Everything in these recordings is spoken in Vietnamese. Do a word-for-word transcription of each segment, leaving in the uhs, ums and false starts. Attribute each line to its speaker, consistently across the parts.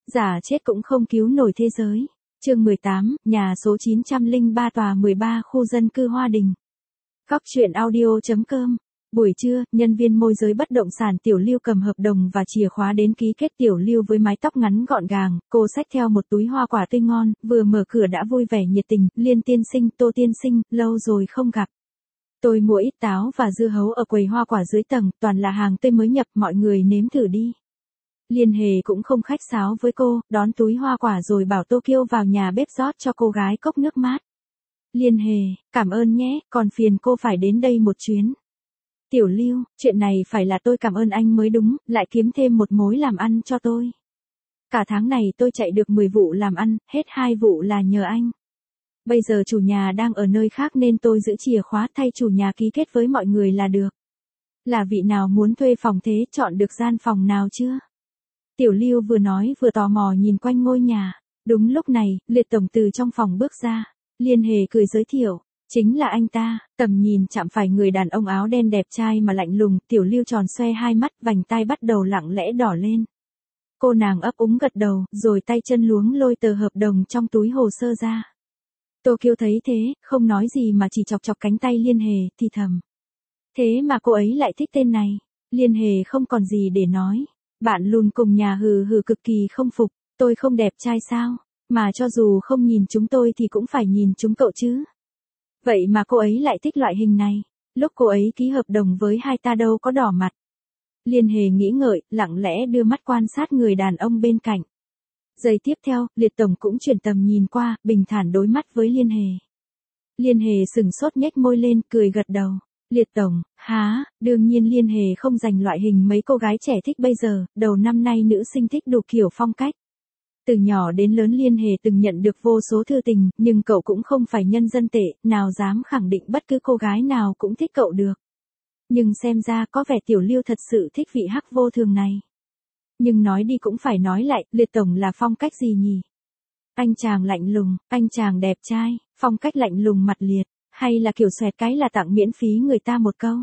Speaker 1: Giả chết cũng không cứu nổi thế giới. Chương mười tám, nhà số chín trăm lẻ ba tòa mười ba khu dân cư Hoa Đình. Góc truyện audio.com. Buổi trưa, nhân viên môi giới bất động sản Tiểu Lưu cầm hợp đồng và chìa khóa đến ký kết. Tiểu Lưu với mái tóc ngắn gọn gàng, cô xách theo một túi hoa quả tươi ngon, vừa mở cửa đã vui vẻ nhiệt tình, Liên tiên sinh, Tô tiên sinh, lâu rồi không gặp. Tôi mua ít táo và dưa hấu ở quầy hoa quả dưới tầng, toàn là hàng tươi mới nhập, mọi người nếm thử đi. Liên Hề cũng không khách sáo với cô, đón túi hoa quả rồi bảo Tokyo vào nhà bếp rót cho cô gái cốc nước mát. Liên Hề, cảm ơn nhé, còn phiền cô phải đến đây một chuyến. Tiểu Lưu, chuyện này phải là tôi cảm ơn anh mới đúng, lại kiếm thêm một mối làm ăn cho tôi. Cả tháng này tôi chạy được mười vụ làm ăn, hết hai vụ là nhờ anh. Bây giờ chủ nhà đang ở nơi khác nên tôi giữ chìa khóa thay chủ nhà ký kết với mọi người là được. Là vị nào muốn thuê phòng thế, chọn được gian phòng nào chưa? Tiểu Lưu vừa nói vừa tò mò nhìn quanh ngôi nhà. Đúng lúc này, Liệt tổng từ trong phòng bước ra. Liên Hề cười giới thiệu, chính là anh ta. Tầm nhìn chạm phải người đàn ông áo đen đẹp trai mà lạnh lùng. Tiểu Lưu tròn xoe hai mắt, vành tai bắt đầu lặng lẽ đỏ lên. Cô nàng ấp úng gật đầu, rồi tay chân luống lôi tờ hợp đồng trong túi hồ sơ ra. Tokyo thấy thế, không nói gì mà chỉ chọc chọc cánh tay Liên Hề, thì thầm. Thế mà cô ấy lại thích tên này. Liên Hề không còn gì để nói. Bạn lùn cùng nhà hừ hừ cực kỳ không phục, tôi không đẹp trai sao, mà cho dù không nhìn chúng tôi thì cũng phải nhìn chúng cậu chứ. Vậy mà cô ấy lại thích loại hình này, lúc cô ấy ký hợp đồng với hai ta đâu có đỏ mặt. Liên Hề nghĩ ngợi, lặng lẽ đưa mắt quan sát người đàn ông bên cạnh. Giây tiếp theo, Liệt tổng cũng chuyển tầm nhìn qua, bình thản đối mắt với Liên Hề. Liên Hề sừng sốt nhếch môi lên, cười gật đầu. Liệt tổng, há, đương nhiên Liên Hề không dành loại hình mấy cô gái trẻ thích bây giờ, đầu năm nay nữ sinh thích đủ kiểu phong cách. Từ nhỏ đến lớn Liên Hề từng nhận được vô số thư tình, nhưng cậu cũng không phải nhân dân tệ, nào dám khẳng định bất cứ cô gái nào cũng thích cậu được. Nhưng xem ra có vẻ Tiểu Lưu thật sự thích vị hắc vô thường này. Nhưng nói đi cũng phải nói lại, Liệt tổng là phong cách gì nhỉ? Anh chàng lạnh lùng, anh chàng đẹp trai, phong cách lạnh lùng mặt liệt. Hay là kiểu xoẹt cái là tặng miễn phí người ta một câu.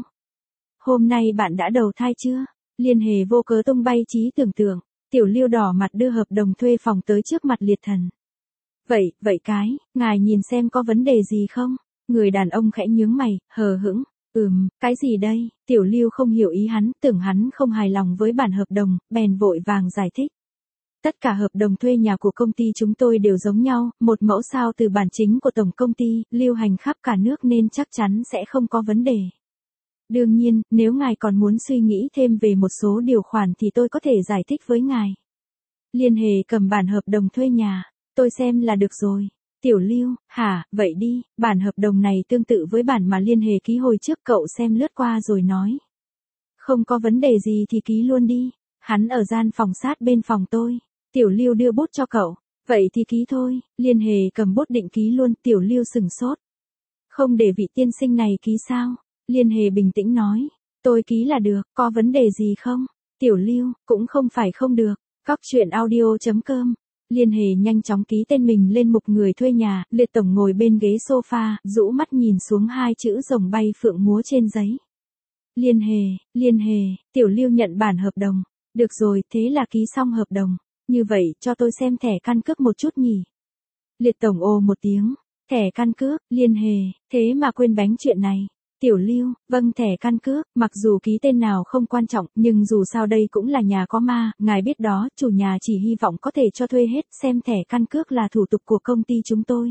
Speaker 1: Hôm nay bạn đã đầu thai chưa? Liên Hề vô cớ tung bay trí tưởng tượng. Tiểu Lưu đỏ mặt đưa hợp đồng thuê phòng tới trước mặt Liệt thần. Vậy, vậy cái, ngài nhìn xem có vấn đề gì không? Người đàn ông khẽ nhướng mày, hờ hững. Ừm, cái gì đây? Tiểu Lưu không hiểu ý hắn, tưởng hắn không hài lòng với bản hợp đồng, bèn vội vàng giải thích. Tất cả hợp đồng thuê nhà của công ty chúng tôi đều giống nhau, một mẫu sao từ bản chính của tổng công ty, lưu hành khắp cả nước nên chắc chắn sẽ không có vấn đề. Đương nhiên, nếu ngài còn muốn suy nghĩ thêm về một số điều khoản thì tôi có thể giải thích với ngài. Liên Hề cầm bản hợp đồng thuê nhà, tôi xem là được rồi. Tiểu Lưu, hả, vậy đi, bản hợp đồng này tương tự với bản mà Liên Hề ký hồi trước, cậu xem lướt qua rồi nói. Không có vấn đề gì thì ký luôn đi, hắn ở gian phòng sát bên phòng tôi. Tiểu Lưu đưa bút cho cậu, vậy thì ký thôi. Liên Hề cầm bút định ký luôn. Tiểu Lưu sừng sốt. Không để vị tiên sinh này ký sao? Liên Hề bình tĩnh nói, tôi ký là được, có vấn đề gì không? Tiểu Lưu, cũng không phải không được. Góc truyện audio.com. Liên Hề nhanh chóng ký tên mình lên mục người thuê nhà. Liệt tổng ngồi bên ghế sofa, rũ mắt nhìn xuống hai chữ rồng bay phượng múa trên giấy. Liên Hề, Liên Hề. Tiểu Lưu nhận bản hợp đồng. Được rồi, thế là ký xong hợp đồng. Như vậy, cho tôi xem thẻ căn cước một chút nhỉ. Liệt tổng ồ một tiếng. Thẻ căn cước, Liên Hề, thế mà quên bánh chuyện này. Tiểu Lưu, vâng thẻ căn cước, mặc dù ký tên nào không quan trọng, nhưng dù sao đây cũng là nhà có ma, ngài biết đó, chủ nhà chỉ hy vọng có thể cho thuê hết, xem thẻ căn cước là thủ tục của công ty chúng tôi.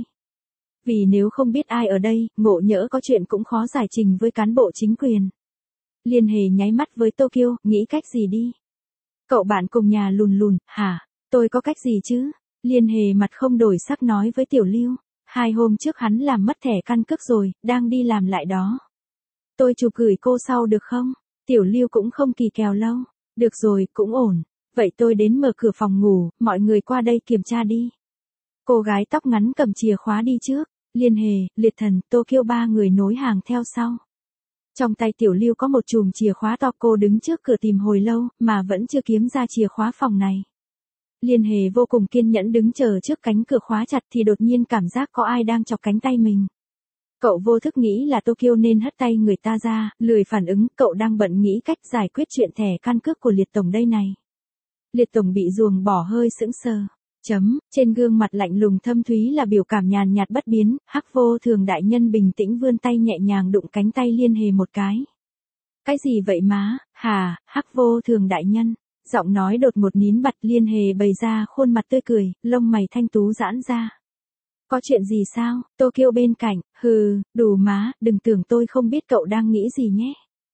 Speaker 1: Vì nếu không biết ai ở đây, ngộ nhỡ có chuyện cũng khó giải trình với cán bộ chính quyền. Liên Hề nháy mắt với Tokyo, nghĩ cách gì đi. Cậu bạn cùng nhà lùn lùn, hả? Tôi có cách gì chứ? Liên Hề mặt không đổi sắc nói với Tiểu Lưu. Hai hôm trước hắn làm mất thẻ căn cước rồi, đang đi làm lại đó. Tôi chụp gửi cô sau được không? Tiểu Lưu cũng không kỳ kèo lâu. Được rồi, cũng ổn. Vậy tôi đến mở cửa phòng ngủ, mọi người qua đây kiểm tra đi. Cô gái tóc ngắn cầm chìa khóa đi trước. Liên Hề, Liệt thần, Tokyo ba người nối hàng theo sau. Trong tay Tiểu Lưu có một chùm chìa khóa to, cô đứng trước cửa tìm hồi lâu, mà vẫn chưa kiếm ra chìa khóa phòng này. Liên Hề vô cùng kiên nhẫn đứng chờ trước cánh cửa khóa chặt thì đột nhiên cảm giác có ai đang chọc cánh tay mình. Cậu vô thức nghĩ là Tokyo nên hất tay người ta ra, lười phản ứng, cậu đang bận nghĩ cách giải quyết chuyện thẻ căn cước của Liệt tổng đây này. Liệt tổng bị ruồng bỏ hơi sững sờ. Chấm, trên gương mặt lạnh lùng thâm thúy là biểu cảm nhàn nhạt bất biến, Hắc Vô Thường đại nhân bình tĩnh vươn tay nhẹ nhàng đụng cánh tay Liên Hề một cái. Cái gì vậy má, hà, Hắc Vô Thường đại nhân. Giọng nói đột một nín bặt, Liên Hề bày ra khuôn mặt tươi cười, lông mày thanh tú giãn ra. Có chuyện gì sao, Tokyo bên cạnh, hừ, đủ má, đừng tưởng tôi không biết cậu đang nghĩ gì nhé.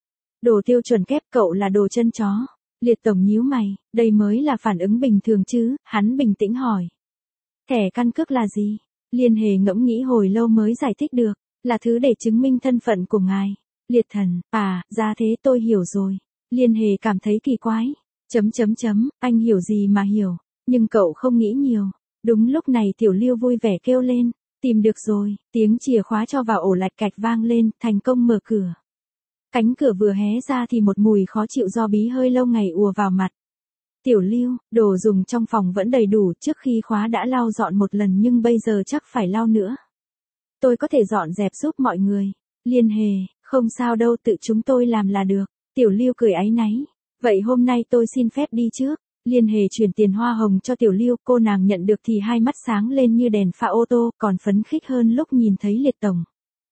Speaker 1: Đồ tiêu chuẩn kép, cậu là đồ chân chó. Liệt tổng nhíu mày, đây mới là phản ứng bình thường chứ, hắn bình tĩnh hỏi. Thẻ căn cước là gì? Liên Hề ngẫm nghĩ hồi lâu mới giải thích được, là thứ để chứng minh thân phận của ngài. Liệt thần, à, ra thế tôi hiểu rồi. Liên Hề cảm thấy kỳ quái. Chấm chấm chấm, anh hiểu gì mà hiểu, nhưng cậu không nghĩ nhiều. Đúng lúc này Tiểu Lưu vui vẻ kêu lên, tìm được rồi, tiếng chìa khóa cho vào ổ lạch cạch vang lên, thành công mở cửa. Cánh cửa vừa hé ra thì một mùi khó chịu do bí hơi lâu ngày ùa vào mặt. Tiểu Lưu, đồ dùng trong phòng vẫn đầy đủ, trước khi khóa đã lau dọn một lần nhưng bây giờ chắc phải lau nữa. Tôi có thể dọn dẹp giúp mọi người. Liên Hề, không sao đâu, tự chúng tôi làm là được. Tiểu Lưu cười áy náy. Vậy hôm nay tôi xin phép đi trước. Liên Hề chuyển tiền hoa hồng cho Tiểu Lưu, cô nàng nhận được thì hai mắt sáng lên như đèn pha ô tô, còn phấn khích hơn lúc nhìn thấy Liệt tổng.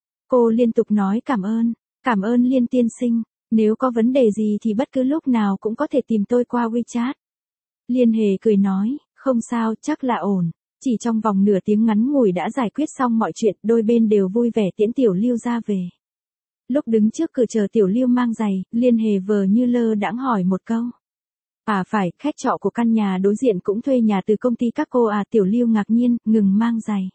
Speaker 1: Cô liên tục nói cảm ơn, cảm ơn Liên tiên sinh, nếu có vấn đề gì thì bất cứ lúc nào cũng có thể tìm tôi qua WeChat. Liên Hề cười nói, không sao, chắc là ổn. Chỉ trong vòng nửa tiếng ngắn ngủi đã giải quyết xong mọi chuyện, đôi bên đều vui vẻ tiễn Tiểu Lưu ra về. Lúc đứng trước cửa chờ Tiểu Lưu mang giày, Liên Hề vờ như lơ đãng hỏi một câu. À phải, khách trọ của căn nhà đối diện cũng thuê nhà từ công ty các cô à? Tiểu Lưu ngạc nhiên, ngừng mang giày.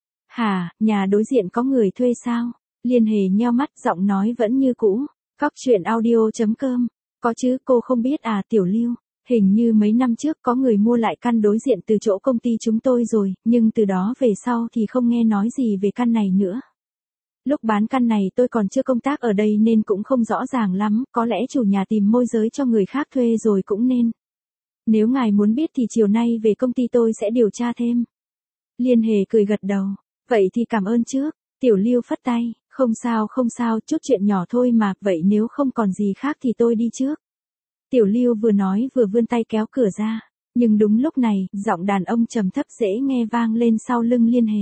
Speaker 1: Hả, nhà đối diện có người thuê sao? Liên Hề nheo mắt, giọng nói vẫn như cũ. Cóc truyện audio chấm com. Có chứ, cô không biết à? Tiểu Lưu, hình như mấy năm trước có người mua lại căn đối diện từ chỗ công ty chúng tôi rồi, nhưng từ đó về sau thì không nghe nói gì về căn này nữa. Lúc bán căn này tôi còn chưa công tác ở đây nên cũng không rõ ràng lắm, có lẽ chủ nhà tìm môi giới cho người khác thuê rồi cũng nên. Nếu ngài muốn biết thì chiều nay về công ty tôi sẽ điều tra thêm. Liên Hề cười gật đầu, vậy thì cảm ơn trước. Tiểu Lưu phất tay, không sao không sao, chút chuyện nhỏ thôi mà, vậy nếu không còn gì khác thì tôi đi trước. Tiểu Lưu vừa nói vừa vươn tay kéo cửa ra, nhưng đúng lúc này, giọng đàn ông trầm thấp dễ nghe vang lên sau lưng Liên Hề.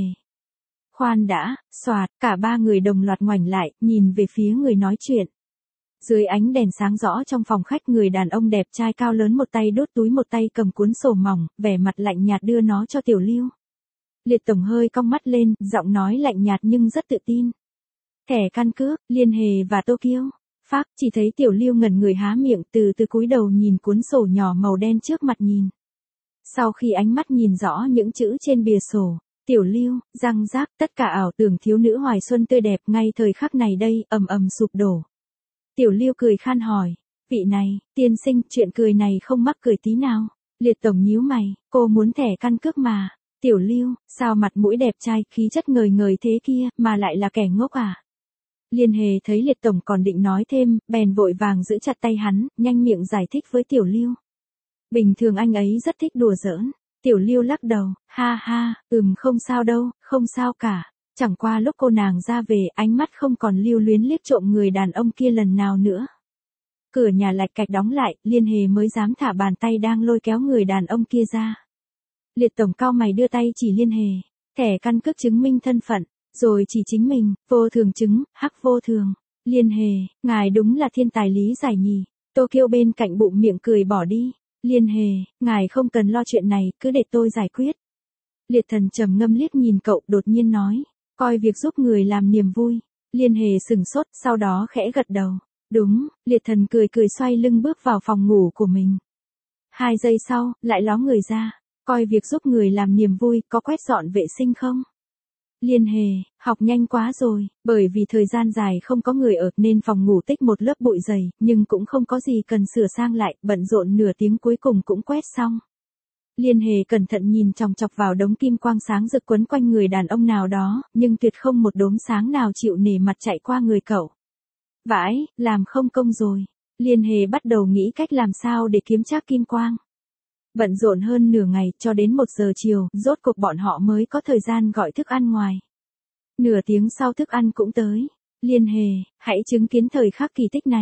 Speaker 1: Khoan đã, xoạt, cả ba người đồng loạt ngoảnh lại, nhìn về phía người nói chuyện. Dưới ánh đèn sáng rõ trong phòng khách, người đàn ông đẹp trai cao lớn một tay đốt túi một tay cầm cuốn sổ mỏng, vẻ mặt lạnh nhạt đưa nó cho Tiểu Lưu. Liệt tổng hơi cong mắt lên, giọng nói lạnh nhạt nhưng rất tự tin. Thẻ căn cước, Liên Hề và Tokyo. Phác, chỉ thấy Tiểu Lưu ngẩn người há miệng, từ từ cúi đầu nhìn cuốn sổ nhỏ màu đen trước mặt nhìn. Sau khi ánh mắt nhìn rõ những chữ trên bìa sổ, Tiểu Lưu, răng rác, tất cả ảo tưởng thiếu nữ hoài xuân tươi đẹp ngay thời khắc này đây, ầm ầm sụp đổ. Tiểu Lưu cười khan hỏi, vị này, tiên sinh, chuyện cười này không mắc cười tí nào. Liệt tổng nhíu mày, cô muốn thẻ căn cước mà. Tiểu Lưu, sao mặt mũi đẹp trai, khí chất ngời ngời thế kia, mà lại là kẻ ngốc à? Liên Hề thấy Liệt tổng còn định nói thêm, bèn vội vàng giữ chặt tay hắn, nhanh miệng giải thích với Tiểu Lưu. Bình thường anh ấy rất thích đùa giỡn. Tiểu Lưu lắc đầu, ha ha, ừm không sao đâu, không sao cả. Chẳng qua lúc cô nàng ra về, ánh mắt không còn lưu luyến liếc trộm người đàn ông kia lần nào nữa. Cửa nhà lạch cạch đóng lại, Liên Hề mới dám thả bàn tay đang lôi kéo người đàn ông kia ra. Liệt tổng cao mày đưa tay chỉ Liên Hề, thẻ căn cước chứng minh thân phận, rồi chỉ chính mình, Vô Thường chứng, Hắc Vô Thường. Liên Hề, ngài đúng là thiên tài lý giải nhỉ. Tokyo bên cạnh bụng miệng cười bỏ đi. Liên Hề, ngài không cần lo chuyện này, cứ để tôi giải quyết. Liệt thần trầm ngâm liếc nhìn cậu, đột nhiên nói, coi việc giúp người làm niềm vui. Liên Hề sừng sốt, sau đó khẽ gật đầu. Đúng, liệt thần cười cười xoay lưng bước vào phòng ngủ của mình. Hai giây sau, lại ló người ra, coi việc giúp người làm niềm vui, có quét dọn vệ sinh không? Liên Hề, học nhanh quá rồi, bởi vì thời gian dài không có người ở nên phòng ngủ tích một lớp bụi dày, nhưng cũng không có gì cần sửa sang lại, bận rộn nửa tiếng cuối cùng cũng quét xong. Liên Hề cẩn thận nhìn chòng chọc vào đống kim quang sáng rực quấn quanh người đàn ông nào đó, nhưng tuyệt không một đốm sáng nào chịu nể mặt chạy qua người cậu. Vãi, làm không công rồi. Liên Hề bắt đầu nghĩ cách làm sao để kiếm trác kim quang. Bận rộn hơn nửa ngày, cho đến một giờ chiều, rốt cuộc bọn họ mới có thời gian gọi thức ăn ngoài. Nửa tiếng sau thức ăn cũng tới. Liên Hề, hãy chứng kiến thời khắc kỳ tích này.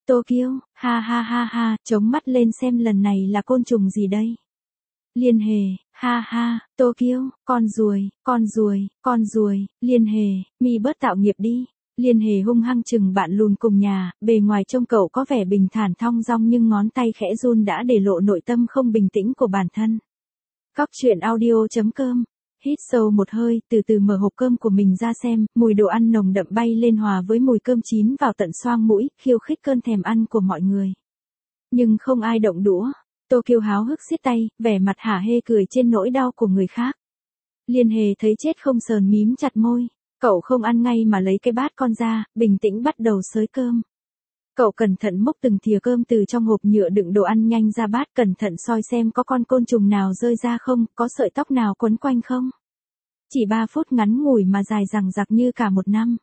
Speaker 1: Tokyo, ha ha ha ha, chống mắt lên xem lần này là côn trùng gì đây? Liên Hề, ha ha, Tokyo, con ruồi, con ruồi, con ruồi, Liên Hề, mi bớt tạo nghiệp đi. Liên Hề hung hăng chừng bạn lùn cùng nhà, bề ngoài trông cậu có vẻ bình thản thong dong nhưng ngón tay khẽ run đã để lộ nội tâm không bình tĩnh của bản thân. Cóc truyện audio chấm com. Hít sâu một hơi, từ từ mở hộp cơm của mình ra xem, mùi đồ ăn nồng đậm bay lên hòa với mùi cơm chín vào tận xoang mũi, khiêu khích cơn thèm ăn của mọi người. Nhưng không ai động đũa. Tokyo háo hức siết tay, vẻ mặt hả hê cười trên nỗi đau của người khác. Liên Hề thấy chết không sờn mím chặt môi. Cậu không ăn ngay mà lấy cái bát con ra, bình tĩnh bắt đầu xới cơm. Cậu cẩn thận múc từng thìa cơm từ trong hộp nhựa đựng đồ ăn nhanh ra bát, cẩn thận soi xem có con côn trùng nào rơi ra không, có sợi tóc nào quấn quanh không. Chỉ ba phút ngắn ngủi mà dài dằng dặc như cả một năm.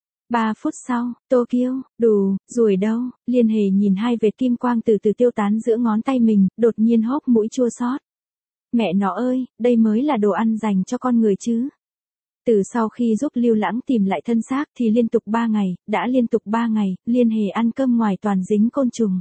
Speaker 1: Ba phút sau, Tokyo, đù, ruồi đâu? Liên Hề nhìn hai vệt kim quang từ từ tiêu tán giữa ngón tay mình, đột nhiên hốc mũi chua xót. Mẹ nó ơi, đây mới là đồ ăn dành cho con người chứ. Từ sau khi giúp Lưu Lãng tìm lại thân xác thì liên tục ba ngày, đã liên tục ba ngày, Liên Hề ăn cơm ngoài toàn dính côn trùng.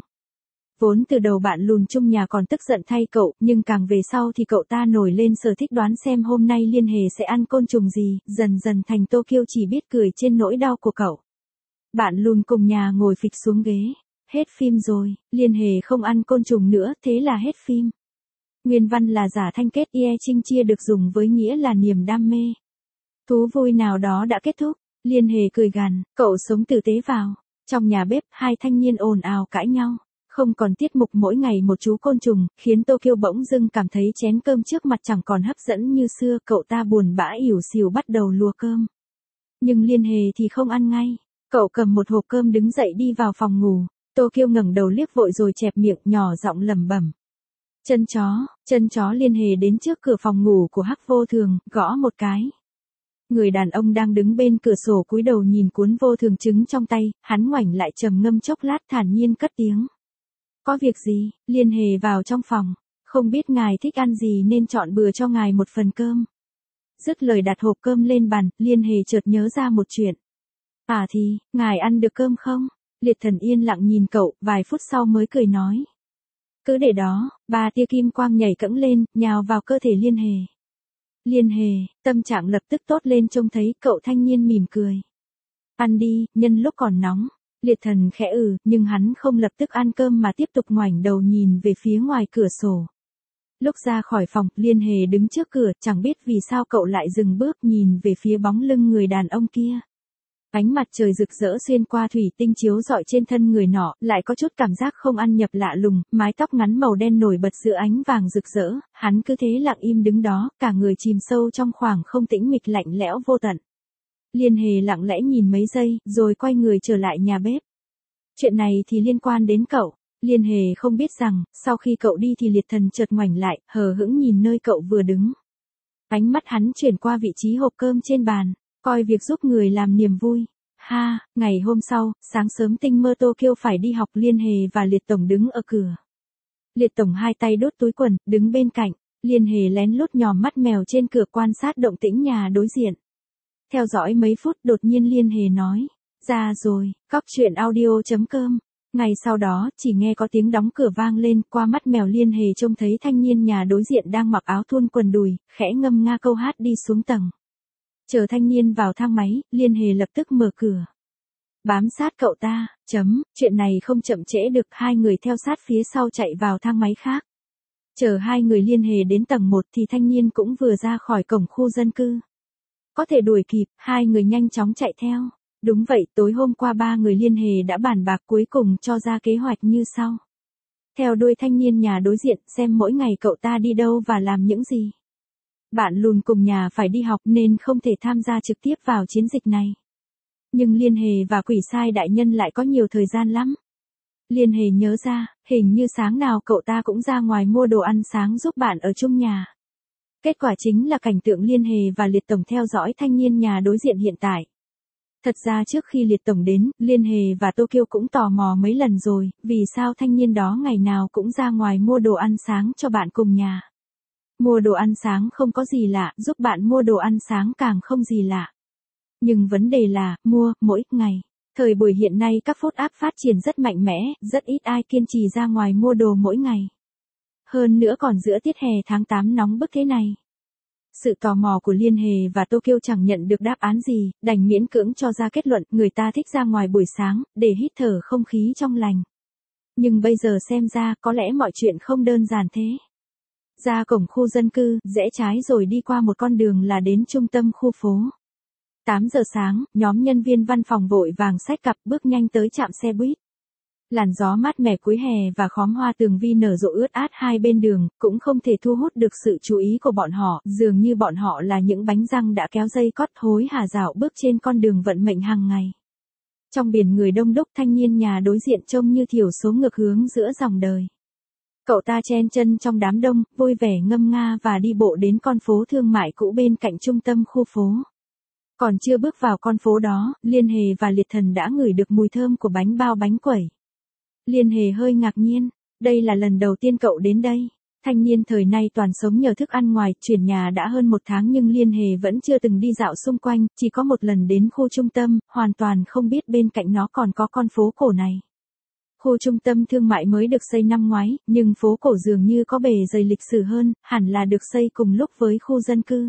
Speaker 1: Vốn từ đầu bạn lùn chung nhà còn tức giận thay cậu, nhưng càng về sau thì cậu ta nổi lên sở thích đoán xem hôm nay Liên Hề sẽ ăn côn trùng gì, dần dần thành Tokyo chỉ biết cười trên nỗi đau của cậu. Bạn lùn cùng nhà ngồi phịch xuống ghế. Hết phim rồi, Liên Hề không ăn côn trùng nữa, thế là hết phim. Nguyên văn là giả thanh kết ie trinh chia được dùng với nghĩa là niềm đam mê. Thú vui nào đó đã kết thúc, Liên Hề cười gằn, cậu sống tử tế vào. Trong nhà bếp, hai thanh niên ồn ào cãi nhau. Không còn tiết mục mỗi ngày một chú côn trùng, khiến Tokyo bỗng dưng cảm thấy chén cơm trước mặt chẳng còn hấp dẫn như xưa, cậu ta buồn bã ỉu xìu bắt đầu lùa cơm. Nhưng Liên Hề thì không ăn ngay, cậu cầm một hộp cơm đứng dậy đi vào phòng ngủ, Tokyo ngẩng đầu liếc vội rồi chẹp miệng nhỏ giọng lẩm bẩm. Chân chó, chân chó. Liên Hề đến trước cửa phòng ngủ của Hắc Vô Thường, gõ một cái. Người đàn ông đang đứng bên cửa sổ cúi đầu nhìn cuốn Vô Thường trứng trong tay, hắn ngoảnh lại trầm ngâm chốc lát thản nhiên cất tiếng. Có việc gì? Liên Hề vào trong phòng. Không biết ngài thích ăn gì nên chọn bừa cho ngài một phần cơm. Dứt lời đặt hộp cơm lên bàn, Liên Hề chợt nhớ ra một chuyện. À thì, ngài ăn được cơm không? Liệt Thần yên lặng nhìn cậu, vài phút sau mới cười nói. Cứ để đó, ba tia kim quang nhảy cẫng lên, nhào vào cơ thể Liên Hề. Liên Hề, tâm trạng lập tức tốt lên trông thấy cậu thanh niên mỉm cười. Ăn đi, nhân lúc còn nóng. Liệt Thần khẽ ừ, nhưng hắn không lập tức ăn cơm mà tiếp tục ngoảnh đầu nhìn về phía ngoài cửa sổ. Lúc ra khỏi phòng, Liên Hề đứng trước cửa, chẳng biết vì sao cậu lại dừng bước nhìn về phía bóng lưng người đàn ông kia. Ánh mặt trời rực rỡ xuyên qua thủy tinh chiếu rọi trên thân người nọ, lại có chút cảm giác không ăn nhập lạ lùng, mái tóc ngắn màu đen nổi bật giữa ánh vàng rực rỡ, hắn cứ thế lặng im đứng đó, cả người chìm sâu trong khoảng không tĩnh mịch lạnh lẽo vô tận. Liên Hề lặng lẽ nhìn mấy giây, rồi quay người trở lại nhà bếp. Chuyện này thì liên quan đến cậu. Liên Hề không biết rằng, sau khi cậu đi thì Liệt Thần chợt ngoảnh lại, hờ hững nhìn nơi cậu vừa đứng. Ánh mắt hắn chuyển qua vị trí hộp cơm trên bàn, coi việc giúp người làm niềm vui. Ha, ngày hôm sau, sáng sớm tinh mơ Tokyo phải đi học. Liên Hề và Liệt Tổng đứng ở cửa. Liệt Tổng hai tay đốt túi quần, đứng bên cạnh. Liên Hề lén lút nhòm mắt mèo trên cửa quan sát động tĩnh nhà đối diện. Theo dõi mấy phút đột nhiên Liên Hề nói. Ra rồi, cóc truyện audio chấm com. Ngày sau đó, chỉ nghe có tiếng đóng cửa vang lên, qua mắt mèo Liên Hề trông thấy thanh niên nhà đối diện đang mặc áo thun quần đùi, khẽ ngâm nga câu hát đi xuống tầng. Chờ thanh niên vào thang máy, Liên Hề lập tức mở cửa. Bám sát cậu ta, chấm, chuyện này không chậm trễ được, hai người theo sát phía sau chạy vào thang máy khác. Chờ hai người Liên Hề đến tầng một thì thanh niên cũng vừa ra khỏi cổng khu dân cư. Có thể đuổi kịp, hai người nhanh chóng chạy theo. Đúng vậy, tối hôm qua ba người Liên Hề đã bàn bạc cuối cùng cho ra kế hoạch như sau. Theo đuôi thanh niên nhà đối diện xem mỗi ngày cậu ta đi đâu và làm những gì. Bạn lùn cùng nhà phải đi học nên không thể tham gia trực tiếp vào chiến dịch này. Nhưng Liên Hề và Quỷ Sai đại nhân lại có nhiều thời gian lắm. Liên Hề nhớ ra, hình như sáng nào cậu ta cũng ra ngoài mua đồ ăn sáng giúp bạn ở chung nhà. Kết quả chính là cảnh tượng Liên Hề và Liệt Tổng theo dõi thanh niên nhà đối diện hiện tại. Thật ra trước khi Liệt Tổng đến, Liên Hề và Tokyo cũng tò mò mấy lần rồi, vì sao thanh niên đó ngày nào cũng ra ngoài mua đồ ăn sáng cho bạn cùng nhà. Mua đồ ăn sáng không có gì lạ, giúp bạn mua đồ ăn sáng càng không gì lạ. Nhưng vấn đề là, mua, mỗi ngày. Thời buổi hiện nay các food app phát triển rất mạnh mẽ, rất ít ai kiên trì ra ngoài mua đồ mỗi ngày. Hơn nữa còn giữa tiết hè tháng tám nóng bức thế này. Sự tò mò của Liên Hề và Tokyo chẳng nhận được đáp án gì, đành miễn cưỡng cho ra kết luận người ta thích ra ngoài buổi sáng, để hít thở không khí trong lành. Nhưng bây giờ xem ra có lẽ mọi chuyện không đơn giản thế. Ra cổng khu dân cư, rẽ trái rồi đi qua một con đường là đến trung tâm khu phố. tám giờ sáng, nhóm nhân viên văn phòng vội vàng xách cặp bước nhanh tới trạm xe buýt. Làn gió mát mẻ cuối hè và khóm hoa tường vi nở rộ ướt át hai bên đường, cũng không thể thu hút được sự chú ý của bọn họ, dường như bọn họ là những bánh răng đã kéo dây cót hối hả dạo bước trên con đường vận mệnh hàng ngày. Trong biển người đông đúc, thanh niên nhà đối diện trông như thiểu số ngược hướng giữa dòng đời. Cậu ta chen chân trong đám đông, vui vẻ ngâm nga và đi bộ đến con phố thương mại cũ bên cạnh trung tâm khu phố. Còn chưa bước vào con phố đó, Liên Hề và Liệt Thần đã ngửi được mùi thơm của bánh bao bánh quẩy. Liên Hề hơi ngạc nhiên, đây là lần đầu tiên cậu đến đây. Thanh niên thời nay toàn sống nhờ thức ăn ngoài, chuyển nhà đã hơn một tháng nhưng Liên Hề vẫn chưa từng đi dạo xung quanh, chỉ có một lần đến khu trung tâm, hoàn toàn không biết bên cạnh nó còn có con phố cổ này. Khu trung tâm thương mại mới được xây năm ngoái, nhưng phố cổ dường như có bề dày lịch sử hơn, hẳn là được xây cùng lúc với khu dân cư.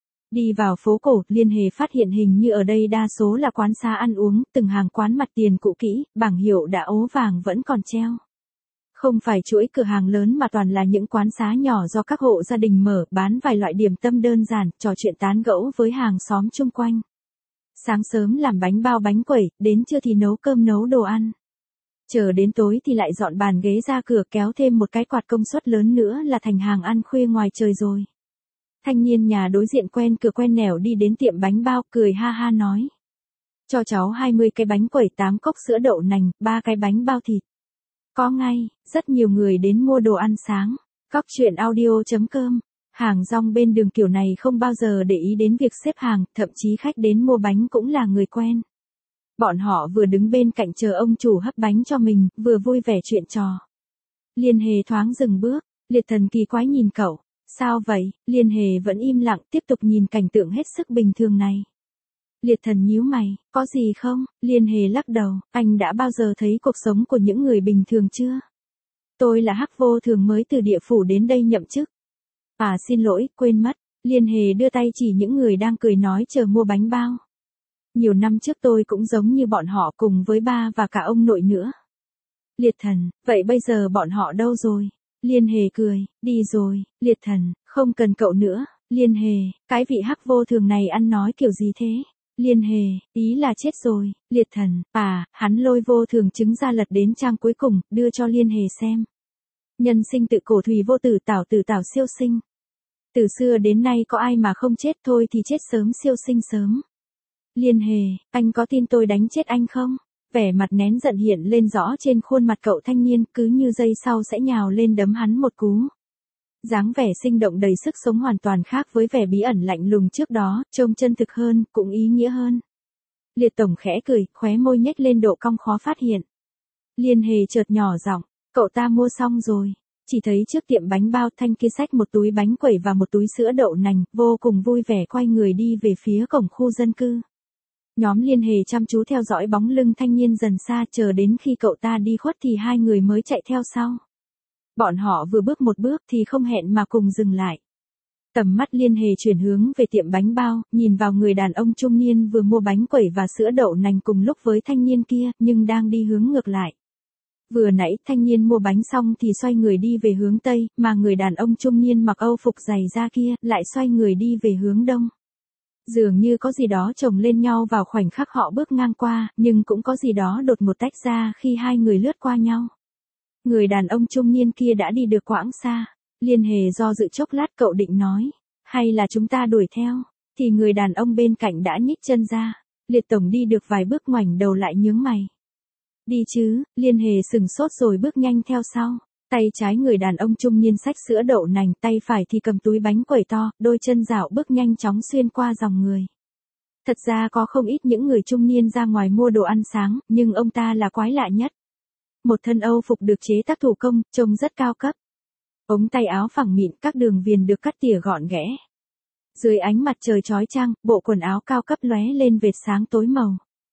Speaker 1: Đi vào phố cổ, Liên Hề phát hiện hình như ở đây đa số là quán xá ăn uống, từng hàng quán mặt tiền cũ kỹ, bảng hiệu đã ố vàng vẫn còn treo. Không phải chuỗi cửa hàng lớn mà toàn là những quán xá nhỏ do các hộ gia đình mở, bán vài loại điểm tâm đơn giản, trò chuyện tán gẫu với hàng xóm chung quanh. Sáng sớm làm bánh bao bánh quẩy, đến trưa thì nấu cơm nấu đồ ăn. Chờ đến tối thì lại dọn bàn ghế ra cửa, kéo thêm một cái quạt công suất lớn nữa là thành hàng ăn khuya ngoài trời rồi. Thanh niên nhà đối diện quen cửa quen nẻo đi đến tiệm bánh bao, cười ha ha nói. Cho cháu hai mươi cái bánh quẩy, tám cốc sữa đậu nành, ba cái bánh bao thịt. Có ngay, rất nhiều người đến mua đồ ăn sáng. Cóc truyện audio chấm com. Hàng rong bên đường kiểu này không bao giờ để ý đến việc xếp hàng, thậm chí khách đến mua bánh cũng là người quen. Bọn họ vừa đứng bên cạnh chờ ông chủ hấp bánh cho mình, vừa vui vẻ chuyện trò. Liên Hề thoáng dừng bước, Liệt Thần kỳ quái nhìn cậu. Sao vậy? Liên Hề vẫn im lặng, tiếp tục nhìn cảnh tượng hết sức bình thường này. Liệt Thần nhíu mày, có gì không? Liên Hề lắc đầu, anh đã bao giờ thấy cuộc sống của những người bình thường chưa? Tôi là Hắc Vô Thường mới từ địa phủ đến đây nhậm chức. À xin lỗi, quên mất. Liên Hề đưa tay chỉ những người đang cười nói chờ mua bánh bao. Nhiều năm trước tôi cũng giống như bọn họ cùng với ba và cả ông nội nữa. Liệt Thần, vậy bây giờ bọn họ đâu rồi? Liên Hề cười, đi rồi. Liệt Thần, không cần cậu nữa. Liên Hề, cái vị Hắc Vô Thường này ăn nói kiểu gì thế? Liên Hề, ý là chết rồi. Liệt Thần, à, hắn lôi Vô Thường chứng ra lật đến trang cuối cùng, đưa cho Liên Hề xem. Nhân sinh tự cổ thủy vô tử, tảo tử tảo siêu sinh. Từ xưa đến nay có ai mà không chết, thôi thì chết sớm siêu sinh sớm. Liên Hề, anh có tin tôi đánh chết anh không? Vẻ mặt nén giận hiện lên rõ trên khuôn mặt cậu thanh niên, cứ như giây sau sẽ nhào lên đấm hắn một cú. Dáng vẻ sinh động đầy sức sống hoàn toàn khác với vẻ bí ẩn lạnh lùng trước đó, trông chân thực hơn, cũng ý nghĩa hơn. Liệt Tổng khẽ cười, khóe môi nhếch lên độ cong khó phát hiện. Liên Hề chợt nhỏ giọng, cậu ta mua xong rồi. Chỉ thấy trước tiệm bánh bao thanh kia xách một túi bánh quẩy và một túi sữa đậu nành, vô cùng vui vẻ quay người đi về phía cổng khu dân cư. Nhóm Liên Hề chăm chú theo dõi bóng lưng thanh niên dần xa, chờ đến khi cậu ta đi khuất thì hai người mới chạy theo sau. Bọn họ vừa bước một bước thì không hẹn mà cùng dừng lại. Tầm mắt Liên Hề chuyển hướng về tiệm bánh bao, nhìn vào người đàn ông trung niên vừa mua bánh quẩy và sữa đậu nành cùng lúc với thanh niên kia, nhưng đang đi hướng ngược lại. Vừa nãy thanh niên mua bánh xong thì xoay người đi về hướng Tây, mà người đàn ông trung niên mặc âu phục dày da kia lại xoay người đi về hướng Đông. Dường như có gì đó chồng lên nhau vào khoảnh khắc họ bước ngang qua, nhưng cũng có gì đó đột ngột tách ra khi hai người lướt qua nhau. Người đàn ông trung niên kia đã đi được quãng xa. Liên Hề do dự chốc lát, cậu định nói, hay là chúng ta đuổi theo, thì người đàn ông bên cạnh đã nhích chân ra. Liệt Tổng đi được vài bước ngoảnh đầu lại nhướng mày. Đi chứ? Liên Hề sừng sốt rồi bước nhanh theo sau. Tay trái người đàn ông trung niên xách sữa đậu nành, tay phải thì cầm túi bánh quẩy to, đôi chân dạo bước nhanh chóng xuyên qua dòng người. Thật ra có không ít những người trung niên ra ngoài mua đồ ăn sáng, nhưng ông ta là quái lạ nhất. Một thân âu phục được chế tác thủ công, trông rất cao cấp. Ống tay áo phẳng mịn, các đường viền được cắt tỉa gọn ghẽ. Dưới ánh mặt trời chói chang, bộ quần áo cao cấp lóe lên vệt sáng tối màu.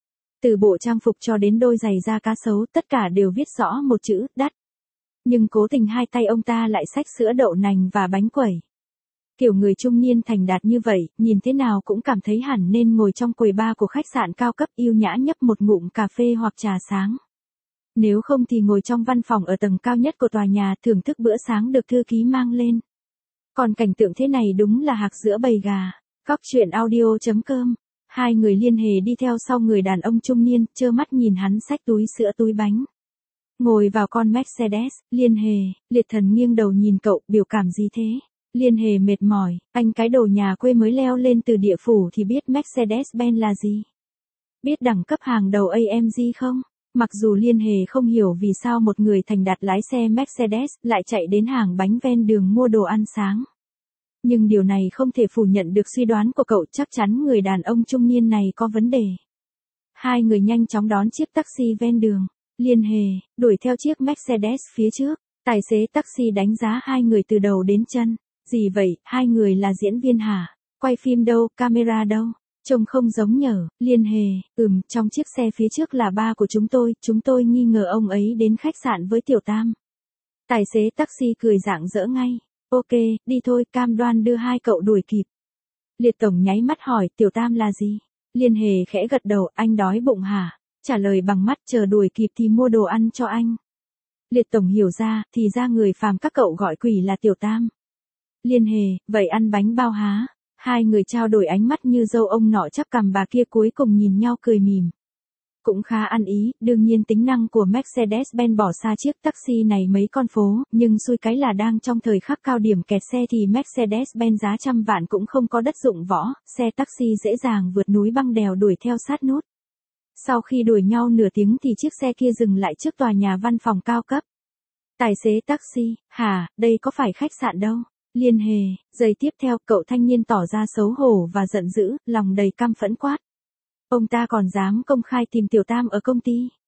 Speaker 1: Từ bộ trang phục cho đến đôi giày da cá sấu, tất cả đều viết rõ một chữ, đắt. Nhưng cố tình hai tay ông ta lại xách sữa đậu nành và bánh quẩy. Kiểu người trung niên thành đạt như vậy, nhìn thế nào cũng cảm thấy hẳn nên ngồi trong quầy bar của khách sạn cao cấp yêu nhã nhấp một ngụm cà phê hoặc trà sáng. Nếu không thì ngồi trong văn phòng ở tầng cao nhất của tòa nhà thưởng thức bữa sáng được thư ký mang lên. Còn cảnh tượng thế này đúng là hạc giữa bầy gà. Cóc truyện audio chấm com. Hai người Liên Hề đi theo sau người đàn ông trung niên, trơ mắt nhìn hắn xách túi sữa túi bánh. Ngồi vào con Mercedes, Liên Hề, Liệt Thần nghiêng đầu nhìn cậu, biểu cảm gì thế? Liên Hề mệt mỏi, anh cái đồ nhà quê mới leo lên từ địa phủ thì biết Mercedes-Benz là gì? Biết đẳng cấp hàng đầu a em giê không? Mặc dù Liên Hề không hiểu vì sao một người thành đạt lái xe Mercedes lại chạy đến hàng bánh ven đường mua đồ ăn sáng. Nhưng điều này không thể phủ nhận được suy đoán của cậu, chắc chắn người đàn ông trung niên này có vấn đề. Hai người nhanh chóng đón chiếc taxi ven đường. Liên Hề, đuổi theo chiếc Mercedes phía trước. Tài xế taxi đánh giá hai người từ đầu đến chân. Gì vậy, hai người là diễn viên hả? Quay phim đâu, camera đâu? Trông không giống nhở. Liên Hề, ừm, trong chiếc xe phía trước là ba của chúng tôi, chúng tôi nghi ngờ ông ấy đến khách sạn với Tiểu Tam. Tài xế taxi cười rạng rỡ ngay. Ok, đi thôi, cam đoan đưa hai cậu đuổi kịp. Liệt Tổng nháy mắt hỏi, Tiểu Tam là gì? Liên Hề khẽ gật đầu, anh đói bụng hả? Trả lời bằng mắt, chờ đuổi kịp thì mua đồ ăn cho anh. Liệt Tổng hiểu ra, thì ra người phàm các cậu gọi quỷ là Tiểu Tam. Liên Hề, vậy ăn bánh bao há? Hai người trao đổi ánh mắt như dâu ông nọ chắp cằm bà kia cuối cùng nhìn nhau cười mỉm. Cũng khá ăn ý, đương nhiên tính năng của Mercedes-Benz bỏ xa chiếc taxi này mấy con phố, nhưng xui cái là đang trong thời khắc cao điểm kẹt xe thì Mercedes-Benz giá trăm vạn cũng không có đất dụng võ, xe taxi dễ dàng vượt núi băng đèo đuổi theo sát nút. Sau khi đuổi nhau nửa tiếng thì chiếc xe kia dừng lại trước tòa nhà văn phòng cao cấp. Tài xế taxi, hả, đây có phải khách sạn đâu? Liên Hề, giây tiếp theo, cậu thanh niên tỏ ra xấu hổ và giận dữ, lòng đầy căm phẫn quát. Ông ta còn dám công khai tìm Tiểu Tam ở công ty.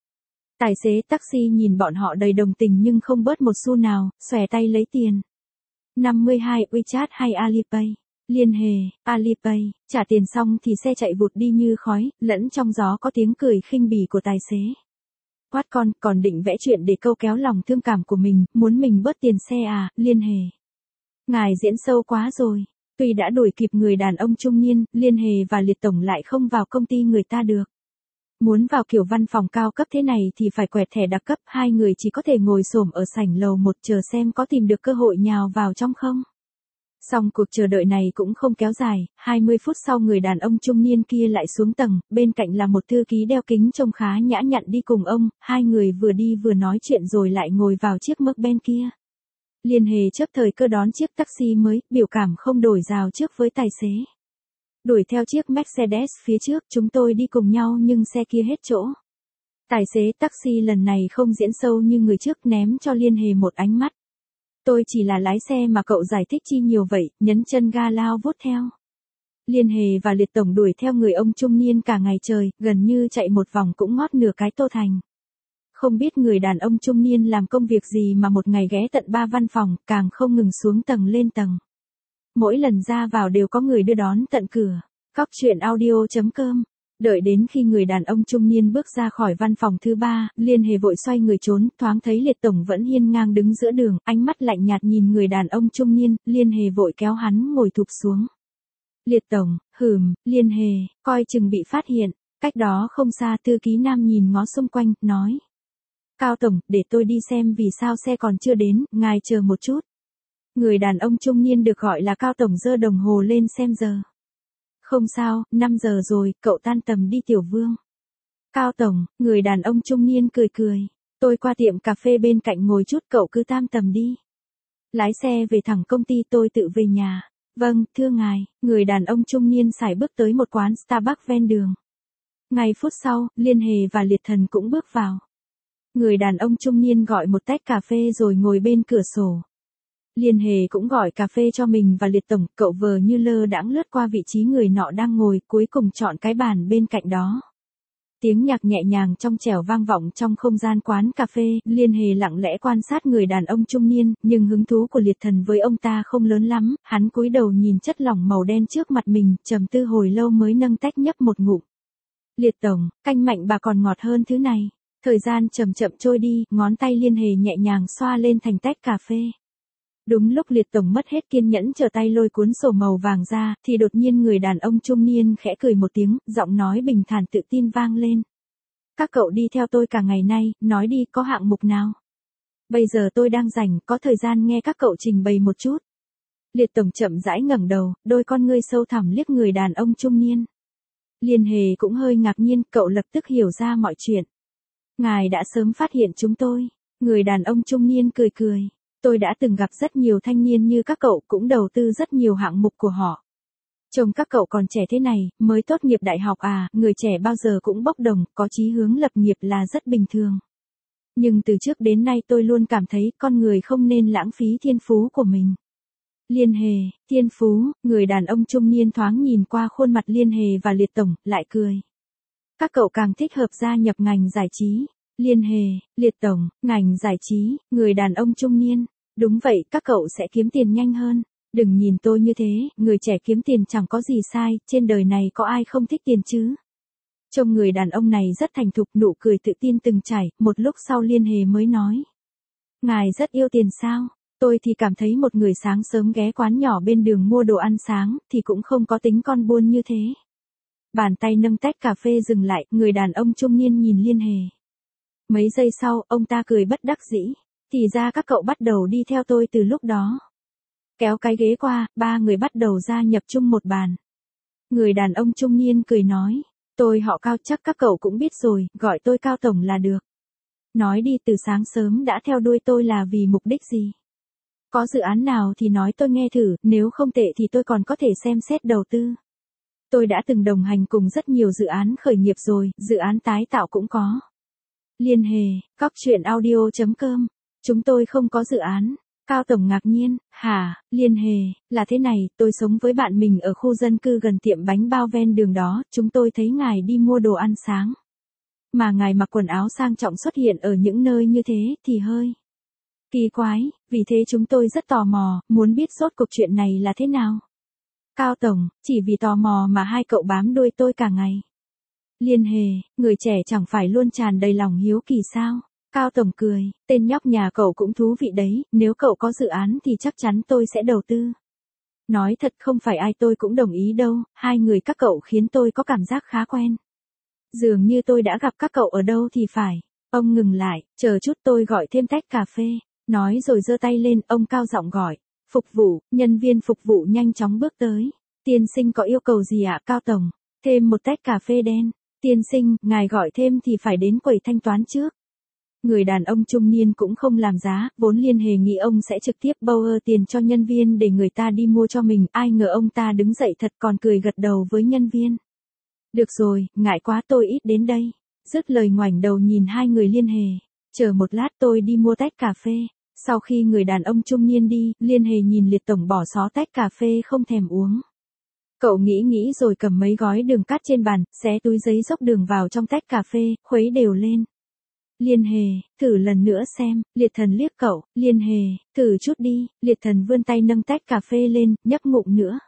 Speaker 1: Tài xế taxi nhìn bọn họ đầy đồng tình nhưng không bớt một xu nào, xòe tay lấy tiền. năm mươi hai WeChat hay Alipay? Liên Hề, Alipay, trả tiền xong thì xe chạy vụt đi như khói, lẫn trong gió có tiếng cười khinh bỉ của tài xế. Quát con, còn định vẽ chuyện để câu kéo lòng thương cảm của mình, muốn mình bớt tiền xe à, Liên Hề. Ngài diễn sâu quá rồi. Tuy đã đuổi kịp người đàn ông trung niên, Liên Hề và Liệt Tổng lại không vào công ty người ta được. Muốn vào kiểu văn phòng cao cấp thế này thì phải quẹt thẻ đặc cấp, hai người chỉ có thể ngồi xổm ở sảnh lầu một chờ xem có tìm được cơ hội nhào vào trong không. Song cuộc chờ đợi này cũng không kéo dài, hai mươi phút sau người đàn ông trung niên kia lại xuống tầng, bên cạnh là một thư ký đeo kính trông khá nhã nhặn đi cùng ông, hai người vừa đi vừa nói chuyện rồi lại ngồi vào chiếc Mercedes kia. Liên Hề chớp thời cơ đón chiếc taxi mới, biểu cảm không đổi rào trước với tài xế. Đuổi theo chiếc Mercedes phía trước, chúng tôi đi cùng nhau nhưng xe kia hết chỗ. Tài xế taxi lần này không diễn sâu như người trước, ném cho Liên Hề một ánh mắt. Tôi chỉ là lái xe mà cậu giải thích chi nhiều vậy, nhấn chân ga lao vút theo. Liên Hề và Liệt Tổng đuổi theo người ông trung niên cả ngày trời, gần như chạy một vòng cũng ngót nửa cái Tô Thành. Không biết người đàn ông trung niên làm công việc gì mà một ngày ghé tận ba văn phòng, càng không ngừng xuống tầng lên tầng. Mỗi lần ra vào đều có người đưa đón tận cửa. Cóc truyện audio chấm com. Đợi đến khi người đàn ông trung niên bước ra khỏi văn phòng thứ ba, Liên Hề vội xoay người trốn, thoáng thấy Liệt Tổng vẫn hiên ngang đứng giữa đường, ánh mắt lạnh nhạt nhìn người đàn ông trung niên, Liên Hề vội kéo hắn ngồi thụp xuống. Liệt Tổng, hừm, Liên Hề, coi chừng bị phát hiện. Cách đó không xa thư ký nam nhìn ngó xung quanh, nói. Cao Tổng, để tôi đi xem vì sao xe còn chưa đến, ngài chờ một chút. Người đàn ông trung niên được gọi là Cao Tổng giơ đồng hồ lên xem giờ. Không sao, năm giờ rồi, cậu tan tầm đi Tiểu Vương. Cao Tổng, người đàn ông trung niên cười cười. Tôi qua tiệm cà phê bên cạnh ngồi chút, cậu cứ tam tầm đi. Lái xe về thẳng công ty, tôi tự về nhà. Vâng, thưa ngài, người đàn ông trung niên sải bước tới một quán Starbucks ven đường. Ngay phút sau, Liên Hề và Liệt Thần cũng bước vào. Người đàn ông trung niên gọi một tách cà phê rồi ngồi bên cửa sổ. Liên Hề cũng gọi cà phê cho mình và Liệt Tổng, cậu vờ như lơ đãng lướt qua vị trí người nọ đang ngồi, cuối cùng chọn cái bàn bên cạnh đó. Tiếng nhạc nhẹ nhàng trong trẻo vang vọng trong không gian quán cà phê, Liên Hề lặng lẽ quan sát người đàn ông trung niên, nhưng hứng thú của Liệt Thần với ông ta không lớn lắm, hắn cúi đầu nhìn chất lỏng màu đen trước mặt mình, trầm tư hồi lâu mới nâng tách nhấp một ngụm. Liệt tổng, canh mạnh bà còn ngọt hơn thứ này. Thời gian chậm chậm trôi đi, ngón tay Liên Hề nhẹ nhàng xoa lên thành tách cà phê. Đúng lúc Liệt tổng mất hết kiên nhẫn trở tay lôi cuốn sổ màu vàng ra, thì đột nhiên người đàn ông trung niên khẽ cười một tiếng, giọng nói bình thản tự tin vang lên. Các cậu đi theo tôi cả ngày nay, nói đi có hạng mục nào? Bây giờ tôi đang rảnh, có thời gian nghe các cậu trình bày một chút. Liệt tổng chậm rãi ngẩng đầu, đôi con ngươi sâu thẳm liếc người đàn ông trung niên. Liên Hề cũng hơi ngạc nhiên, cậu lập tức hiểu ra mọi chuyện. Ngài đã sớm phát hiện chúng tôi. Người đàn ông trung niên cười cười. Tôi đã từng gặp rất nhiều thanh niên như các cậu, cũng đầu tư rất nhiều hạng mục của họ. Trông các cậu còn trẻ thế này, mới tốt nghiệp đại học à, người trẻ bao giờ cũng bốc đồng, có chí hướng lập nghiệp là rất bình thường. Nhưng từ trước đến nay tôi luôn cảm thấy con người không nên lãng phí thiên phú của mình. Liên Hề, thiên phú, người đàn ông trung niên thoáng nhìn qua khuôn mặt Liên Hề và Liệt tổng, lại cười. Các cậu càng thích hợp gia nhập ngành giải trí. Liên Hề, Liệt tổng, ngành giải trí, người đàn ông trung niên. Đúng vậy, các cậu sẽ kiếm tiền nhanh hơn. Đừng nhìn tôi như thế, người trẻ kiếm tiền chẳng có gì sai, trên đời này có ai không thích tiền chứ. Trông người đàn ông này rất thành thục, nụ cười tự tin từng trải, một lúc sau Liên Hề mới nói. Ngài rất yêu tiền sao? Tôi thì cảm thấy một người sáng sớm ghé quán nhỏ bên đường mua đồ ăn sáng, thì cũng không có tính con buôn như thế. Bàn tay nâng tách cà phê dừng lại, người đàn ông trung niên nhìn Liên Hề. Mấy giây sau, ông ta cười bất đắc dĩ. Thì ra các cậu bắt đầu đi theo tôi từ lúc đó. Kéo cái ghế qua, ba người bắt đầu gia nhập chung một bàn. Người đàn ông trung niên cười nói. Tôi họ Cao, chắc các cậu cũng biết rồi, gọi tôi Cao tổng là được. Nói đi, từ sáng sớm đã theo đuôi tôi là vì mục đích gì? Có dự án nào thì nói tôi nghe thử, nếu không tệ thì tôi còn có thể xem xét đầu tư. Tôi đã từng đồng hành cùng rất nhiều dự án khởi nghiệp rồi, dự án tái tạo cũng có. Liên Hề, cóc truyện audio chấm com. Chúng tôi không có dự án. Cao tổng ngạc nhiên, hả, Liên Hề, là thế này, tôi sống với bạn mình ở khu dân cư gần tiệm bánh bao ven đường đó, chúng tôi thấy ngài đi mua đồ ăn sáng. Mà ngài mặc quần áo sang trọng xuất hiện ở những nơi như thế thì hơi kỳ quái, vì thế chúng tôi rất tò mò, muốn biết rốt cuộc chuyện này là thế nào. Cao tổng, chỉ vì tò mò mà hai cậu bám đuôi tôi cả ngày. Liên Hề, người trẻ chẳng phải luôn tràn đầy lòng hiếu kỳ sao? Cao tổng cười, tên nhóc nhà cậu cũng thú vị đấy, nếu cậu có dự án thì chắc chắn tôi sẽ đầu tư. Nói thật không phải ai tôi cũng đồng ý đâu, hai người các cậu khiến tôi có cảm giác khá quen. Dường như tôi đã gặp các cậu ở đâu thì phải. Ông ngừng lại, chờ chút tôi gọi thêm tách cà phê. Nói rồi giơ tay lên, ông cao giọng gọi. Phục vụ, nhân viên phục vụ nhanh chóng bước tới. Tiên sinh có yêu cầu gì ạ Cao tổng? Thêm một tách cà phê đen. Tiên sinh, ngài gọi thêm thì phải đến quầy thanh toán trước. Người đàn ông trung niên cũng không làm giá, vốn Liên Hề nghĩ ông sẽ trực tiếp bâu ơ tiền cho nhân viên để người ta đi mua cho mình, ai ngờ ông ta đứng dậy thật còn cười gật đầu với nhân viên. Được rồi, ngại quá tôi ít đến đây. Dứt lời ngoảnh đầu nhìn hai người Liên Hề. Chờ một lát tôi đi mua tách cà phê. Sau khi người đàn ông trung niên đi, Liên Hề nhìn Liệt tổng bỏ xó tách cà phê không thèm uống. Cậu nghĩ nghĩ rồi cầm mấy gói đường cát trên bàn, xé túi giấy dốc đường vào trong tách cà phê, khuấy đều lên. Liên Hề, thử lần nữa xem, Liệt thần liếc cậu, Liên Hề, thử chút đi, Liệt thần vươn tay nâng tách cà phê lên, nhấp ngụm nữa.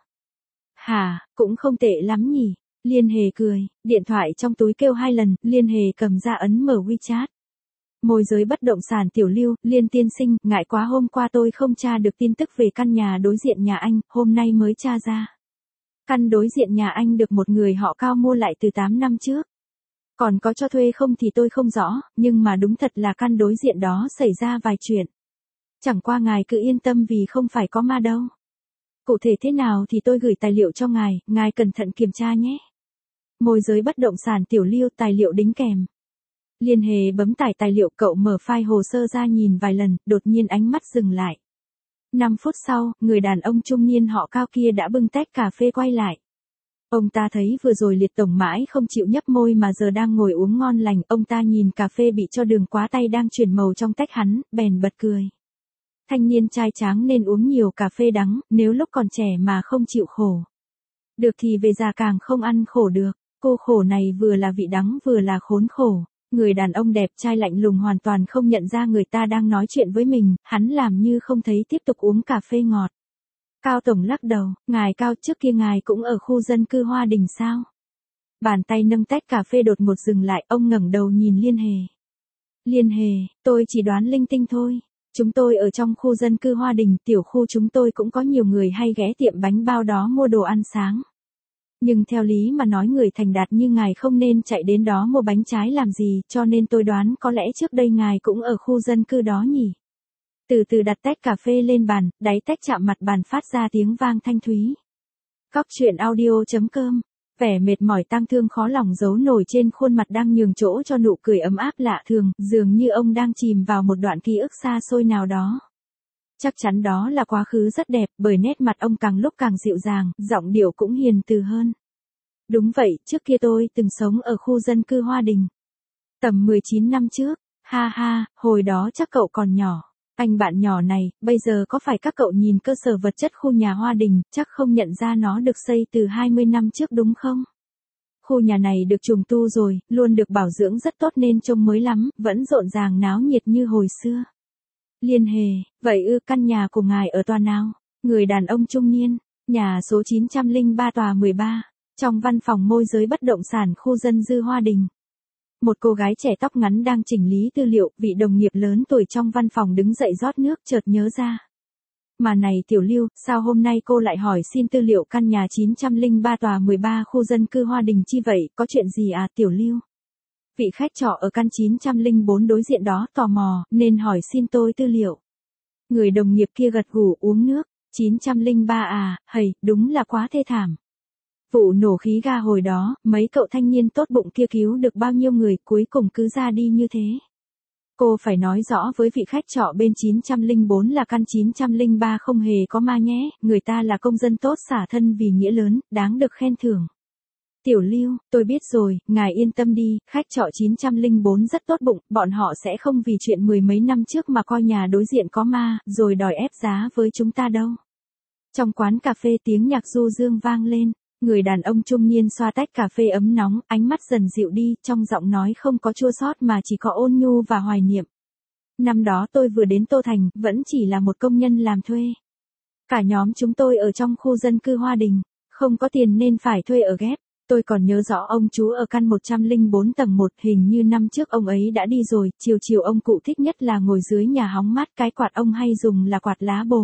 Speaker 1: Hả, cũng không tệ lắm nhỉ. Liên Hề cười, điện thoại trong túi kêu hai lần, Liên Hề cầm ra ấn mở WeChat. Môi giới bất động sản Tiểu Lưu, Liên tiên sinh, ngại quá hôm qua tôi không tra được tin tức về căn nhà đối diện nhà anh, hôm nay mới tra ra. Căn đối diện nhà anh được một người họ Cao mua lại từ tám năm trước. Còn có cho thuê không thì tôi không rõ, nhưng mà đúng thật là căn đối diện đó xảy ra vài chuyện. Chẳng qua ngài cứ yên tâm vì không phải có ma đâu. Cụ thể thế nào thì tôi gửi tài liệu cho ngài, ngài cẩn thận kiểm tra nhé. Môi giới bất động sản Tiểu Lưu, tài liệu đính kèm. Liên Hề bấm tải tài liệu, cậu mở file hồ sơ ra nhìn vài lần, đột nhiên ánh mắt dừng lại. năm phút sau, người đàn ông trung niên họ Cao kia đã bưng tách cà phê quay lại. Ông ta thấy vừa rồi Liệt tổng mãi không chịu nhấp môi mà giờ đang ngồi uống ngon lành, ông ta nhìn cà phê bị cho đường quá tay đang chuyển màu trong tách hắn, bèn bật cười. Thanh niên trai tráng nên uống nhiều cà phê đắng, nếu lúc còn trẻ mà không chịu khổ. Được thì về già càng không ăn khổ được, cô khổ này vừa là vị đắng vừa là khốn khổ. Người đàn ông đẹp trai lạnh lùng hoàn toàn không nhận ra người ta đang nói chuyện với mình, hắn làm như không thấy tiếp tục uống cà phê ngọt. Cao tổng lắc đầu, ngài Cao, trước kia ngài cũng ở khu dân cư Hoa Đình sao? Bàn tay nâng tách cà phê đột ngột dừng lại, ông ngẩng đầu nhìn Liên Hề. Liên Hề, tôi chỉ đoán linh tinh thôi. Chúng tôi ở trong khu dân cư Hoa Đình, tiểu khu chúng tôi cũng có nhiều người hay ghé tiệm bánh bao đó mua đồ ăn sáng. Nhưng theo lý mà nói người thành đạt như ngài không nên chạy đến đó mua bánh trái làm gì, cho nên tôi đoán có lẽ trước đây ngài cũng ở khu dân cư đó nhỉ. Từ từ đặt tách cà phê lên bàn, đáy tách chạm mặt bàn phát ra tiếng vang thanh thúy. Cóc truyện audio chấm com. Vẻ mệt mỏi tang thương khó lòng giấu nổi trên khuôn mặt đang nhường chỗ cho nụ cười ấm áp lạ thường, dường như ông đang chìm vào một đoạn ký ức xa xôi nào đó. Chắc chắn đó là quá khứ rất đẹp, bởi nét mặt ông càng lúc càng dịu dàng, giọng điệu cũng hiền từ hơn. Đúng vậy, trước kia tôi từng sống ở khu dân cư Hoa Đình. Tầm mười chín năm trước, ha ha, hồi đó chắc cậu còn nhỏ. Anh bạn nhỏ này, bây giờ có phải các cậu nhìn cơ sở vật chất khu nhà Hoa Đình, chắc không nhận ra nó được xây từ hai mươi năm trước đúng không? Khu nhà này được trùng tu rồi, luôn được bảo dưỡng rất tốt nên trông mới lắm, vẫn rộn ràng náo nhiệt như hồi xưa. Liên Hề, vậy ư, căn nhà của ngài ở tòa nào? Người đàn ông trung niên, nhà số chín trăm lẻ ba tòa mười ba, trong văn phòng môi giới bất động sản khu dân cư Hoa Đình. Một cô gái trẻ tóc ngắn đang chỉnh lý tư liệu, vị đồng nghiệp lớn tuổi trong văn phòng đứng dậy rót nước chợt nhớ ra. Mà này Tiểu Lưu, sao hôm nay cô lại hỏi xin tư liệu căn nhà chín trăm lẻ ba tòa mười ba khu dân cư Hoa Đình chi vậy, có chuyện gì à Tiểu Lưu? Vị khách trọ ở căn chín trăm lẻ bốn đối diện đó tò mò, nên hỏi xin tôi tư liệu. Người đồng nghiệp kia gật gù uống nước, chín trăm lẻ ba à, hầy, đúng là quá thê thảm. Vụ nổ khí ga hồi đó, mấy cậu thanh niên tốt bụng kia cứu được bao nhiêu người, cuối cùng cứ ra đi như thế. Cô phải nói rõ với vị khách trọ bên chín trăm lẻ bốn là căn chín trăm lẻ ba không hề có ma nhé, người ta là công dân tốt xả thân vì nghĩa lớn, đáng được khen thưởng. Tiểu Lưu, tôi biết rồi, ngài yên tâm đi, khách trọ chín trăm lẻ bốn rất tốt bụng, bọn họ sẽ không vì chuyện mười mấy năm trước mà coi nhà đối diện có ma, rồi đòi ép giá với chúng ta đâu. Trong quán cà phê tiếng nhạc du dương vang lên. Người đàn ông trung niên xoa tách cà phê ấm nóng, ánh mắt dần dịu đi, trong giọng nói không có chua xót mà chỉ có ôn nhu và hoài niệm. Năm đó tôi vừa đến Tô Thành, vẫn chỉ là một công nhân làm thuê. Cả nhóm chúng tôi ở trong khu dân cư Hoa Đình, không có tiền nên phải thuê ở ghép. Tôi còn nhớ rõ ông chú ở căn một trăm lẻ bốn tầng một, hình như năm trước ông ấy đã đi rồi, chiều chiều ông cụ thích nhất là ngồi dưới nhà hóng mát, cái quạt ông hay dùng là quạt lá bồ.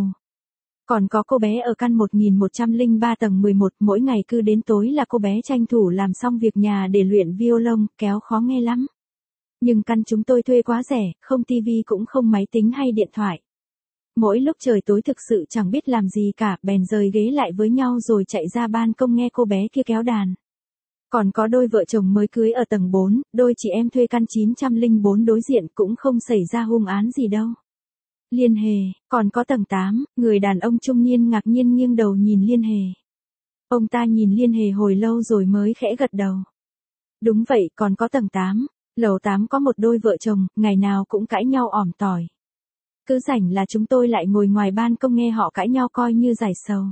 Speaker 1: Còn có cô bé ở căn một nghìn một trăm lẻ ba tầng mười một, mỗi ngày cứ đến tối là cô bé tranh thủ làm xong việc nhà để luyện violon, kéo khó nghe lắm. Nhưng căn chúng tôi thuê quá rẻ, không tivi cũng không máy tính hay điện thoại. Mỗi lúc trời tối thực sự chẳng biết làm gì cả, bèn rời ghế lại với nhau rồi chạy ra ban công nghe cô bé kia kéo đàn. Còn có đôi vợ chồng mới cưới ở tầng bốn, đôi chị em thuê căn chín trăm lẻ bốn đối diện cũng không xảy ra hung án gì đâu. Liên Hề, còn có tầng tám, người đàn ông trung niên ngạc nhiên nghiêng đầu nhìn Liên Hề. Ông ta nhìn Liên Hề hồi lâu rồi mới khẽ gật đầu. Đúng vậy, còn có tầng tám, lầu tám có một đôi vợ chồng, ngày nào cũng cãi nhau ỏm tỏi. Cứ rảnh là chúng tôi lại ngồi ngoài ban công nghe họ cãi nhau coi như giải sầu.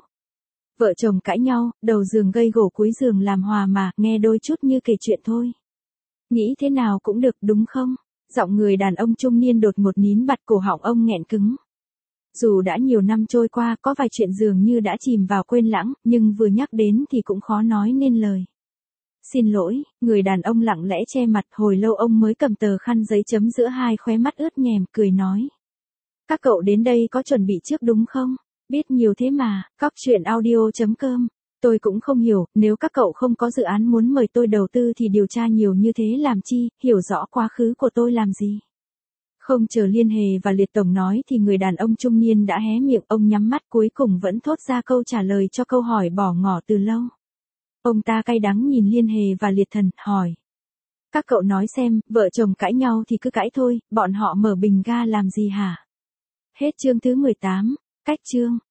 Speaker 1: Vợ chồng cãi nhau, đầu giường gây gổ cuối giường làm hòa mà, nghe đôi chút như kể chuyện thôi. Nghĩ thế nào cũng được đúng không? Giọng người đàn ông trung niên đột ngột nín bặt, cổ họng ông nghẹn cứng. Dù đã nhiều năm trôi qua, có vài chuyện dường như đã chìm vào quên lãng, nhưng vừa nhắc đến thì cũng khó nói nên lời. Xin lỗi, người đàn ông lặng lẽ che mặt, hồi lâu ông mới cầm tờ khăn giấy chấm giữa hai khóe mắt ướt nhèm, cười nói. Các cậu đến đây có chuẩn bị trước đúng không? Biết nhiều thế mà, cóc truyện audio chấm com. Tôi cũng không hiểu, nếu các cậu không có dự án muốn mời tôi đầu tư thì điều tra nhiều như thế làm chi, hiểu rõ quá khứ của tôi làm gì. Không chờ Liên Hề và Liệt Tổng nói thì người đàn ông trung niên đã hé miệng, ông nhắm mắt cuối cùng vẫn thốt ra câu trả lời cho câu hỏi bỏ ngỏ từ lâu. Ông ta cay đắng nhìn Liên Hề và Liệt Thần, hỏi. Các cậu nói xem, vợ chồng cãi nhau thì cứ cãi thôi, bọn họ mở bình ga làm gì hả? Hết chương thứ mười tám, cách chương.